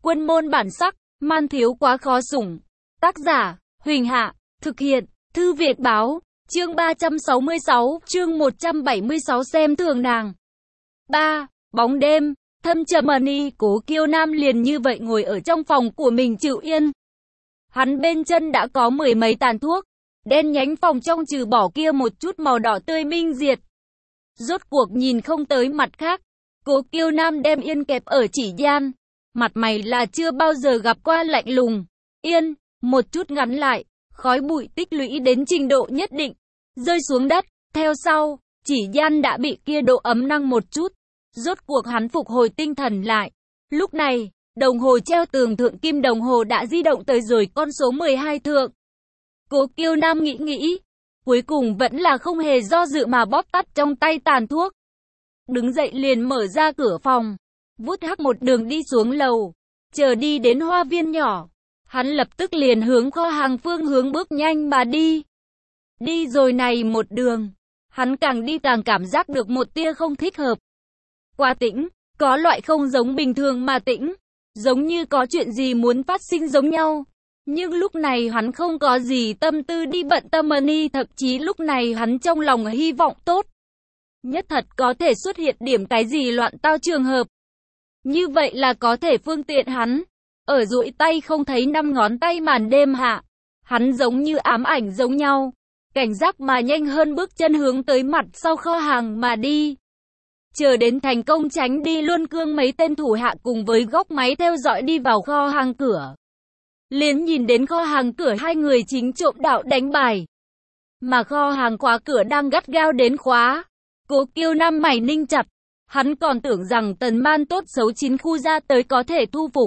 Quân môn bản sắc, man thiếu quá khó sủng. Tác giả, Huỳnh Hạ, thực hiện, Thư Việt Báo, chương 366, chương 176 xem thường nàng. 3. Bóng đêm, thâm trầm ni Cố Kiêu Nam liền như vậy ngồi ở trong phòng của mình chịu yên. Hắn bên chân đã có mười mấy tàn thuốc, đen nhánh phòng trong trừ bỏ kia một chút màu đỏ tươi minh diệt. Rốt cuộc nhìn không tới mặt khác, Cố Kiêu Nam đem yên kẹp ở chỉ gian, mặt mày là chưa bao giờ gặp qua lạnh lùng, yên, một chút ngắn lại, khói bụi tích lũy đến trình độ nhất định, rơi xuống đất, theo sau, chỉ gian đã bị kia độ ấm năng một chút, rốt cuộc hắn phục hồi tinh thần lại. Lúc này, đồng hồ treo tường thượng kim đồng hồ đã di động tới rồi con số 12 thượng. Cố Kiêu Nam nghĩ, cuối cùng vẫn là không hề do dự mà bóp tắt trong tay tàn thuốc. Đứng dậy liền mở ra cửa phòng, vút hắc một đường đi xuống lầu, chờ đi đến hoa viên nhỏ. Hắn lập tức liền hướng kho hàng phương hướng bước nhanh mà đi. Đi rồi này một đường, hắn càng đi càng cảm giác được một tia không thích hợp. Quá tĩnh, có loại không giống bình thường mà tĩnh, giống như có chuyện gì muốn phát sinh giống nhau. Nhưng lúc này hắn không có gì tâm tư đi bận tâm ni, thậm chí lúc này hắn trong lòng hy vọng tốt. Nhất thật có thể xuất hiện điểm cái gì loạn tao trường hợp. Như vậy là có thể phương tiện hắn. Ở duỗi tay không thấy năm ngón tay màn đêm hạ. Hắn giống như ám ảnh giống nhau. Cảnh giác mà nhanh hơn bước chân hướng tới mặt sau kho hàng mà đi. Chờ đến thành công tránh đi luôn cương mấy tên thủ hạ cùng với góc máy theo dõi đi vào kho hàng cửa. Liền nhìn đến kho hàng cửa hai người chính trộm đạo đánh bài. Mà kho hàng khóa cửa đang gắt gao đến khóa. Cố Kiêu Nam mày ninh chặt. Hắn còn tưởng rằng Tần Man tốt xấu 9 khu ra tới có thể thu phục.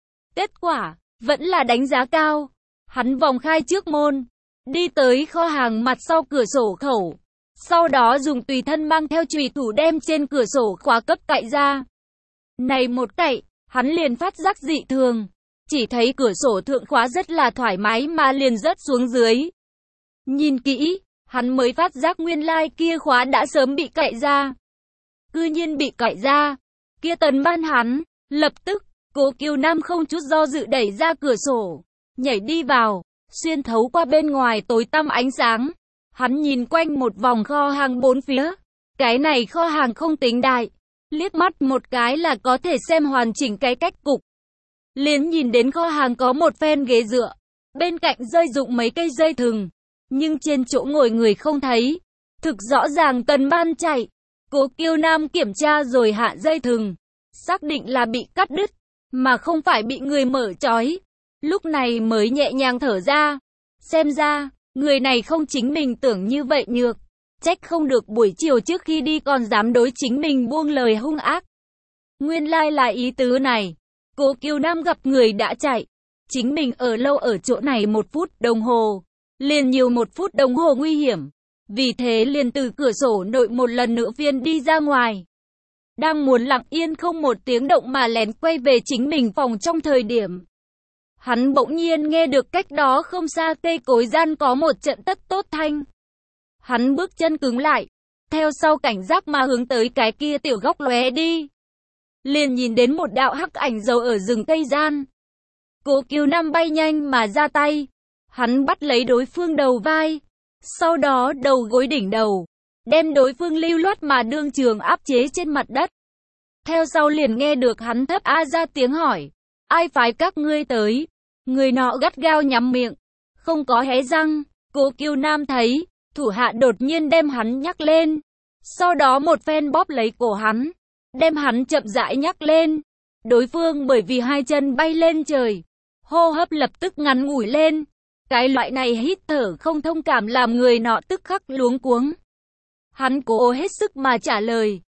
Kết quả, vẫn là đánh giá cao. Hắn vòng khai trước môn, đi tới kho hàng mặt sau cửa sổ khẩu. Sau đó dùng tùy thân mang theo chùy thủ đem trên cửa sổ khóa cấp cạy ra. Này một cạy, hắn liền phát giác dị thường. Chỉ thấy cửa sổ thượng khóa rất là thoải mái mà liền rớt xuống dưới. Nhìn kỹ, hắn mới phát giác nguyên lai kia khóa đã sớm bị cạy ra. Cư nhiên bị cạy ra, kia Tần Man hắn, lập tức, Cố Kiêu Nam không chút do dự đẩy ra cửa sổ, nhảy đi vào, xuyên thấu qua bên ngoài tối tăm ánh sáng. Hắn nhìn quanh một vòng kho hàng bốn phía, cái này kho hàng không tính đại, liếc mắt một cái là có thể xem hoàn chỉnh cái cách cục. Liền nhìn đến kho hàng có một phen ghế dựa, bên cạnh rơi dụng mấy cây dây thừng, nhưng trên chỗ ngồi người không thấy, thực rõ ràng Tần Man chạy. Cố Kiêu Nam kiểm tra rồi hạ dây thừng, xác định là bị cắt đứt, mà không phải bị người mở trói. Lúc này mới nhẹ nhàng thở ra, xem ra, người này không chính mình tưởng như vậy nhược, trách không được buổi chiều trước khi đi còn dám đối chính mình buông lời hung ác. Nguyên lai là ý tứ này. Cố Kiêu Nam gặp người đã chạy, chính mình ở lâu ở chỗ này 1 phút đồng hồ, liền nhiều 1 phút đồng hồ nguy hiểm. Vì thế liền từ cửa sổ nội một lần nữa phiên đi ra ngoài. Đang muốn lặng yên không một tiếng động mà lén quay về chính mình phòng trong thời điểm. Hắn bỗng nhiên nghe được cách đó không xa cây cối gian có một trận tất tốt thanh. Hắn bước chân cứng lại, theo sau cảnh giác mà hướng tới cái kia tiểu góc lóe đi. Liền nhìn đến một đạo hắc ảnh giấu ở rừng cây gian. Cố Kiêu Nam bay nhanh mà ra tay. Hắn bắt lấy đối phương đầu vai. Sau đó đầu gối đỉnh đầu, đem đối phương lưu loát mà đương trường áp chế trên mặt đất. Theo sau liền nghe được hắn thấp a ra tiếng hỏi, ai phái các ngươi tới? Người nọ gắt gao nhắm miệng, không có hé răng. Cố Kiêu Nam thấy, thủ hạ đột nhiên đem hắn nhắc lên. Sau đó một phen bóp lấy cổ hắn, đem hắn chậm rãi nhắc lên. Đối phương bởi vì hai chân bay lên trời, hô hấp lập tức ngắn ngủi lên. Cái loại này hít thở không thông cảm làm người nọ tức khắc luống cuống. Hắn cố hết sức mà trả lời.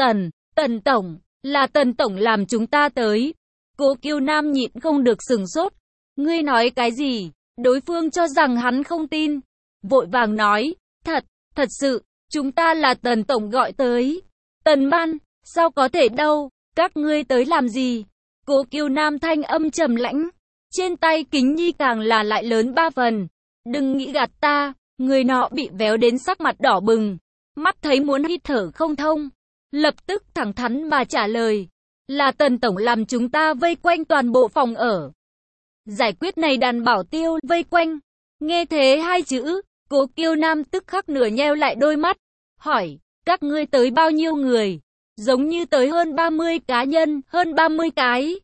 Tần Tổng, là Tần Tổng làm chúng ta tới. Cố Kiêu Nam nhịn không được sừng sốt. Ngươi nói cái gì? Đối phương cho rằng hắn không tin. Vội vàng nói, thật sự, chúng ta là Tần Tổng gọi tới. Tần Man, sao có thể đâu, các ngươi tới làm gì? Cố Kiêu Nam thanh âm trầm lãnh. Trên tay kính nhi càng là lại lớn 3 phần. Đừng nghĩ gạt ta. Người nọ bị véo đến sắc mặt đỏ bừng, mắt thấy muốn hít thở không thông, lập tức thẳng thắn mà trả lời. Là Tần tổng làm chúng ta vây quanh toàn bộ phòng ở. Giải quyết này đàn bảo tiêu vây quanh. Nghe thế hai chữ, Cố Kiêu Nam tức khắc nửa nheo lại đôi mắt, hỏi, các ngươi tới bao nhiêu người? Giống như tới hơn 30 cá nhân, hơn 30 cái.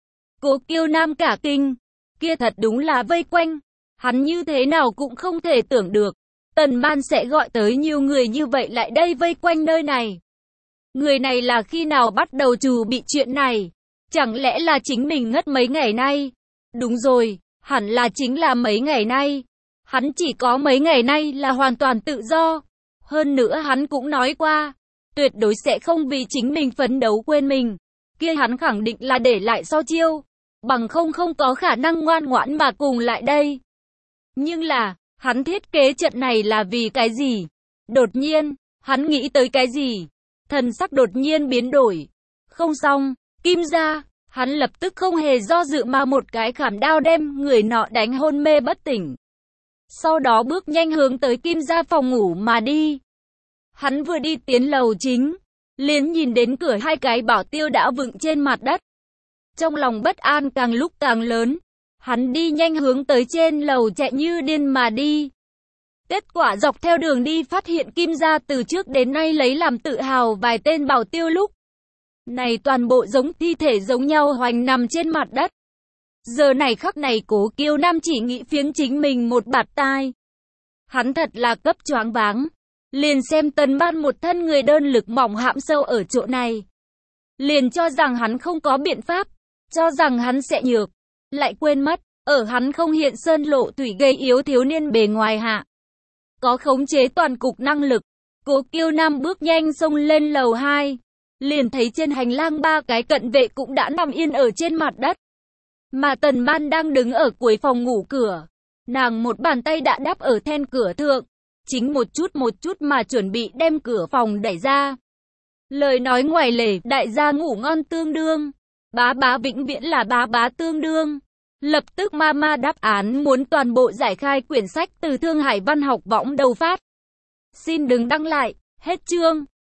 Cố Kiêu Nam cả kinh, kia thật đúng là vây quanh. Hắn như thế nào cũng không thể tưởng được, Tần Ban sẽ gọi tới nhiều người như vậy lại đây vây quanh nơi này. Người này là khi nào bắt đầu chuẩn bị chuyện này? Chẳng lẽ là chính mình ngất mấy ngày nay? Đúng rồi, hẳn là chính là mấy ngày nay. Hắn chỉ có mấy ngày nay là hoàn toàn tự do. Hơn nữa hắn cũng nói qua, tuyệt đối sẽ không vì chính mình phấn đấu quên mình. Kia hắn khẳng định là để lại sau chiêu, bằng không có khả năng ngoan ngoãn mà cùng lại đây. Nhưng là, hắn thiết kế trận này là vì cái gì? Đột nhiên, hắn nghĩ tới cái gì? Thần sắc đột nhiên biến đổi. Không xong, Kim gia, hắn lập tức không hề do dự mà một cái khảm đao đem người nọ đánh hôn mê bất tỉnh. Sau đó bước nhanh hướng tới Kim gia phòng ngủ mà đi. Hắn vừa đi tiến lầu chính, liền nhìn đến cửa hai cái bảo tiêu đã vựng trên mặt đất. Trong lòng bất an càng lúc càng lớn, hắn đi nhanh hướng tới trên lầu chạy như điên mà đi. Kết quả dọc theo đường đi phát hiện Kim gia từ trước đến nay lấy làm tự hào vài tên bảo tiêu lúc này toàn bộ giống thi thể giống nhau hoành nằm trên mặt đất. Giờ này khắc này Cố Kiêu Nam chỉ nghĩ phiến chính mình một bạt tai. Hắn thật là cấp choáng váng. Liền xem Tần Ban một thân người đơn lực mỏng hãm sâu ở chỗ này. Liền cho rằng hắn không có biện pháp, cho rằng hắn sẽ nhược. Lại quên mất, ở hắn không hiện sơn lộ tủy gây yếu thiếu niên bề ngoài hạ. Có khống chế toàn cục năng lực. Cố Kiêu Nam bước nhanh xông lên lầu 2. Liền thấy trên hành lang ba cái cận vệ cũng đã nằm yên ở trên mặt đất. Mà Tần Ban đang đứng ở cuối phòng ngủ cửa. Nàng một bàn tay đã đắp ở then cửa thượng. Chính một chút mà chuẩn bị đem cửa phòng đẩy ra. Lời nói ngoài lề, đại gia ngủ ngon tương đương. Bá bá vĩnh viễn là bá bá tương đương. Lập tức mama đáp án muốn toàn bộ giải khai quyển sách từ Thương Hải Văn học võng đầu phát. Xin đừng đăng lại, hết chương.